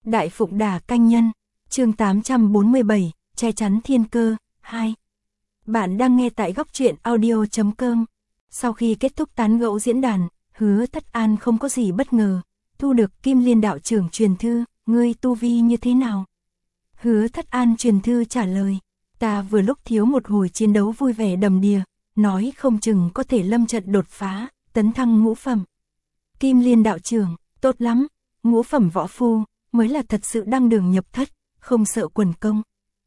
Đại Phụng Đả Canh Nhân, chương 847, che chắn thiên cơ, 2. Bạn đang nghe tại góc truyện audio.com. Sau khi kết thúc tán gẫu diễn đàn, Hứa Thất An không có gì bất ngờ, thu được Kim Liên đạo trưởng truyền thư, ngươi tu vi như thế nào? Hứa Thất An truyền thư trả lời, ta vừa lúc thiếu một hồi chiến đấu vui vẻ đầm đìa, nói không chừng có thể lâm trận đột phá, tấn thăng ngũ phẩm. Kim Liên đạo trưởng, tốt lắm, ngũ phẩm võ phu mới là thật sự đăng đường nhập thất, không sợ quần công.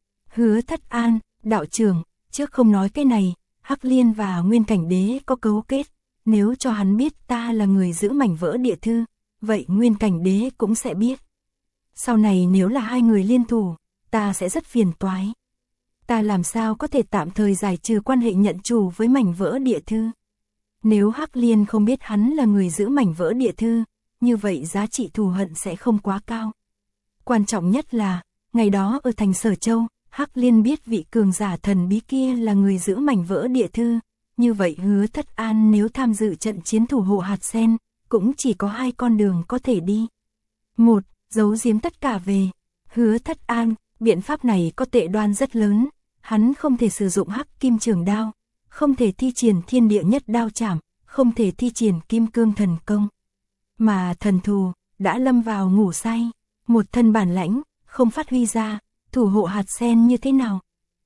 Hứa Thất An, đạo trưởng, trước không nói cái này, Hắc Liên và Nguyên Cảnh Đế có cấu kết, nếu cho hắn biết ta là người giữ mảnh vỡ địa thư, vậy Nguyên Cảnh Đế cũng sẽ biết. Sau này nếu là hai người liên thủ, ta sẽ rất phiền toái. Ta làm sao có thể tạm thời giải trừ quan hệ nhận chủ với mảnh vỡ địa thư? Nếu Hắc Liên không biết hắn là người giữ mảnh vỡ địa thư, như vậy giá trị thù hận sẽ không quá cao. Quan trọng nhất là, ngày đó ở thành Sở Châu, Hắc Liên biết vị cường giả thần bí kia là người giữ mảnh vỡ địa thư, như vậy Hứa Thất An nếu tham dự trận chiến thủ hộ hạt sen, cũng chỉ có hai con đường có thể đi. Một, giấu giếm tất cả về Hứa Thất An, biện pháp này có tệ đoan rất lớn, hắn không thể sử dụng Hắc Kim Trường Đao, không thể thi triển Thiên Địa Nhất Đao Chảm, không thể thi triển Kim Cương Thần Công. Mà thần thù, đã lâm vào ngủ say, một thân bản lãnh, không phát huy ra, thủ hộ hạt sen như thế nào?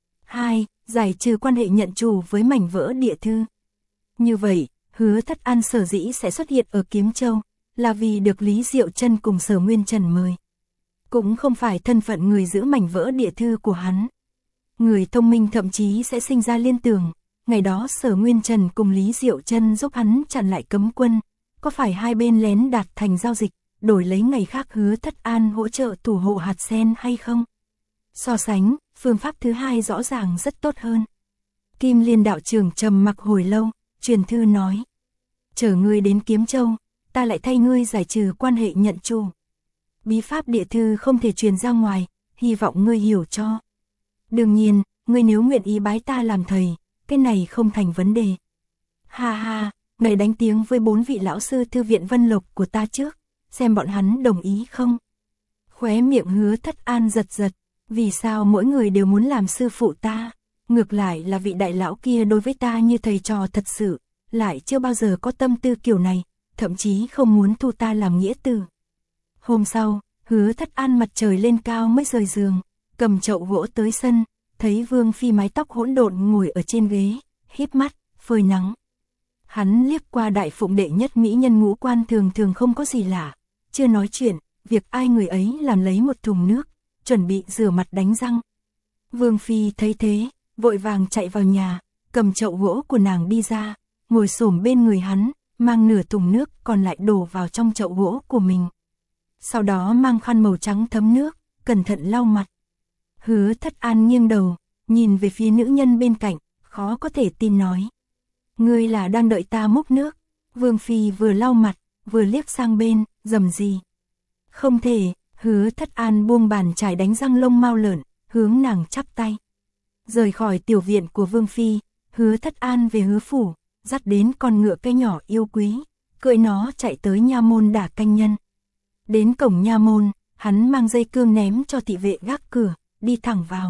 2. Giải trừ quan hệ nhận chủ với mảnh vỡ địa thư. Như vậy, Hứa Thất An sở dĩ sẽ xuất hiện ở Kiếm Châu, là vì được Lý Diệu Chân cùng Sở Nguyên Trần mời. Cũng không phải thân phận người giữ mảnh vỡ địa thư của hắn. Người thông minh thậm chí sẽ sinh ra liên tưởng, ngày đó Sở Nguyên Trần cùng Lý Diệu Chân giúp hắn chặn lại cấm quân, có phải hai bên lén đạt thành giao dịch, đổi lấy ngày khác Hứa Thất An hỗ trợ thủ hộ hạt sen hay không? So sánh, phương pháp thứ hai rõ ràng rất tốt hơn. Kim Liên đạo trưởng trầm mặc hồi lâu, truyền thư nói, chờ ngươi đến Kiếm Châu, ta lại thay ngươi giải trừ quan hệ nhận chủ. Bí pháp địa thư không thể truyền ra ngoài, hy vọng ngươi hiểu cho. Đương nhiên, ngươi nếu nguyện ý bái ta làm thầy, cái này không thành vấn đề. Ha ha, ngài đánh tiếng với 4 vị lão sư thư viện Vân Lộc của ta trước, xem bọn hắn đồng ý không? Khóe miệng Hứa Thất An giật giật, vì sao mỗi người đều muốn làm sư phụ ta? Ngược lại là vị đại lão kia đối với ta như thầy trò thật sự, lại chưa bao giờ có tâm tư kiểu này, thậm chí không muốn thu ta làm nghĩa tử. Hôm sau, Hứa Thất An mặt trời lên cao mới rời giường, cầm chậu gỗ tới sân, thấy Vương Phi mái tóc hỗn độn ngồi ở trên ghế, híp mắt, phơi nắng. Hắn liếc qua Đại Phụng đệ nhất mỹ nhân ngũ quan thường thường không có gì lạ, chưa nói chuyện, việc ai người ấy làm lấy một thùng nước, chuẩn bị rửa mặt đánh răng. Vương Phi thấy thế, vội vàng chạy vào nhà, cầm chậu gỗ của nàng đi ra, ngồi xổm bên người hắn, mang nửa thùng nước còn lại đổ vào trong chậu gỗ của mình. Sau đó mang khăn màu trắng thấm nước, cẩn thận lau mặt. Hứa Thất An nghiêng đầu, nhìn về phía nữ nhân bên cạnh, khó có thể tin nói, ngươi là đang đợi ta múc nước? Vương Phi vừa lau mặt, vừa liếc sang bên, rầm gì. Không thể. Hứa Thất An buông bàn chải đánh răng lông mao lợn, hướng nàng chắp tay. Rời khỏi tiểu viện của Vương Phi, Hứa Thất An về Hứa phủ, dắt đến con ngựa cây nhỏ yêu quý, cưỡi nó chạy tới nha môn Đả Canh Nhân. Đến cổng nha môn, hắn mang dây cương ném cho thị vệ gác cửa, đi thẳng vào.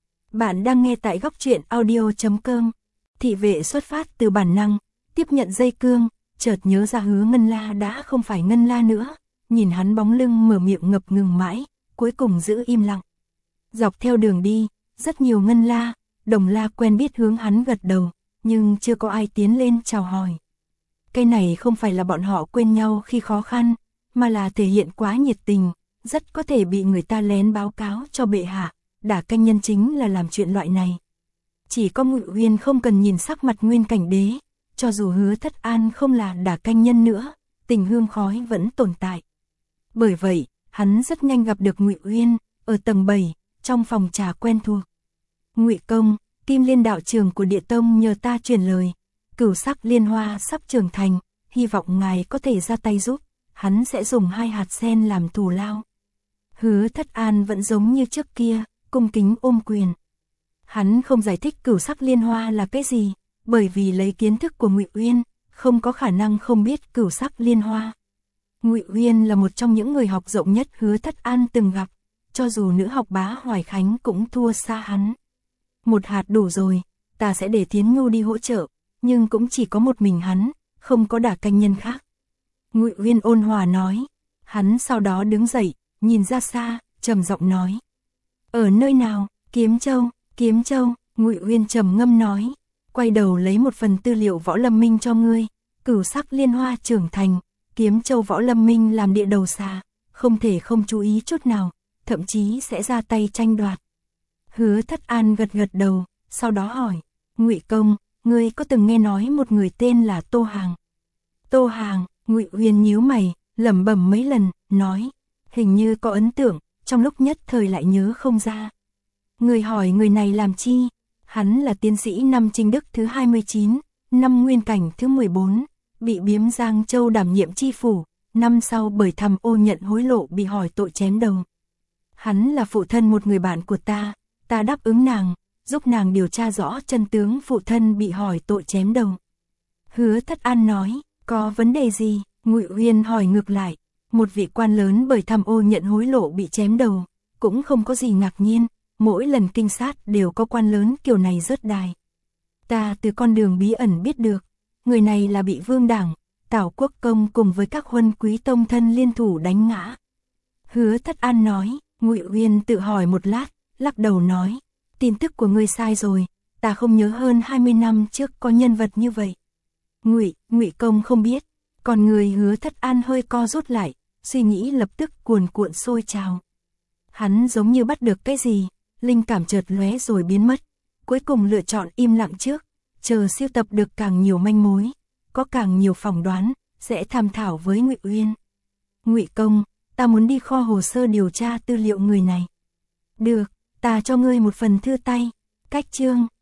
Bạn đang nghe tại góc truyện audio.com. Thị vệ xuất phát từ bản năng, tiếp nhận dây cương, chợt nhớ ra Hứa Ngân La đã không phải Ngân La nữa. Nhìn hắn bóng lưng mở miệng ngập ngừng mãi, cuối cùng giữ im lặng. Dọc theo đường đi, rất nhiều Ngân La, Đồng La quen biết hướng hắn gật đầu, nhưng chưa có ai tiến lên chào hỏi. Cái này không phải là bọn họ quên nhau khi khó khăn, mà là thể hiện quá nhiệt tình, rất có thể bị người ta lén báo cáo cho bệ hạ, Đả Canh Nhân chính là làm chuyện loại này. Chỉ có Ngụy Uyên không cần nhìn sắc mặt Nguyên Cảnh Đế, cho dù Hứa Thất An không là Đả Canh Nhân nữa, tình hương khói vẫn tồn tại. Bởi vậy, hắn rất nhanh gặp được Ngụy Uyên, ở tầng 7, trong phòng trà quen thuộc. Ngụy công, Kim Liên đạo trưởng của Địa Tông nhờ ta truyền lời, Cửu Sắc Liên Hoa sắp trưởng thành, hy vọng ngài có thể ra tay giúp, hắn sẽ dùng 2 hạt sen làm thù lao. Hứa Thất An vẫn giống như trước kia, cung kính ôm quyền. Hắn không giải thích Cửu Sắc Liên Hoa là cái gì, bởi vì lấy kiến thức của Ngụy Uyên, không có khả năng không biết Cửu Sắc Liên Hoa. Ngụy Uyên là một trong những người học rộng nhất Hứa Thất An từng gặp, cho dù nữ học bá Hoài Khánh cũng thua xa hắn. Một hạt đủ rồi, ta sẽ để Thiến Nhu đi hỗ trợ, nhưng cũng chỉ có một mình hắn, không có đả canh nhân khác. Ngụy Uyên ôn hòa nói. Hắn sau đó đứng dậy, nhìn ra xa, trầm giọng nói. Ở nơi nào? Kiếm Châu, Kiếm Châu. Ngụy Uyên trầm ngâm nói. Quay đầu lấy một phần tư liệu Võ Lâm Minh cho ngươi. Cửu sắc liên hoa trưởng thành, Kiếm Châu Võ Lâm Minh làm địa đầu xà, không thể không chú ý chút nào, thậm chí sẽ ra tay tranh đoạt. Hứa Thất An gật gật đầu, sau đó hỏi. Ngụy công, ngươi có từng nghe nói một người tên là Tô Hàng? Tô Hàng? Ngụy Uyên nhíu mày, lẩm bẩm mấy lần, nói. Hình như có ấn tượng, trong lúc nhất thời lại nhớ không ra. Người hỏi người này làm chi? Hắn là tiến sĩ năm Trinh Đức thứ 29, năm Nguyên Cảnh thứ 14, bị biếm Giang Châu đảm nhiệm chi phủ, năm sau bởi tham ô nhận hối lộ bị hỏi tội chém đầu. Hắn là phụ thân một người bạn của ta đáp ứng nàng, giúp nàng điều tra rõ chân tướng phụ thân bị hỏi tội chém đầu. Hứa Thất An nói, có vấn đề gì? Ngụy Uyên hỏi ngược lại. Một vị quan lớn bởi tham ô nhận hối lộ bị chém đầu, cũng không có gì ngạc nhiên, mỗi lần kinh sát đều có quan lớn kiểu này rớt đài. Ta từ con đường bí ẩn biết được, người này là bị Vương Đảng, Tào Quốc Công cùng với các huân quý tông thân liên thủ đánh ngã. Hứa Thất An nói. Ngụy Uyên tự hỏi một lát, lắc đầu nói, tin tức của ngươi sai rồi, ta không nhớ hơn 20 năm trước có nhân vật như vậy. Ngụy công không biết. Còn người Hứa Thất An hơi co rút lại, suy nghĩ lập tức cuồn cuộn sôi trào. Hắn giống như bắt được cái gì, linh cảm chợt lóe rồi biến mất, cuối cùng lựa chọn im lặng trước, chờ sưu tập được càng nhiều manh mối, có càng nhiều phỏng đoán, sẽ tham thảo với Ngụy Uyên. Ngụy công, ta muốn đi kho hồ sơ điều tra tư liệu người này. Được, ta cho ngươi một phần thư tay. Cách chương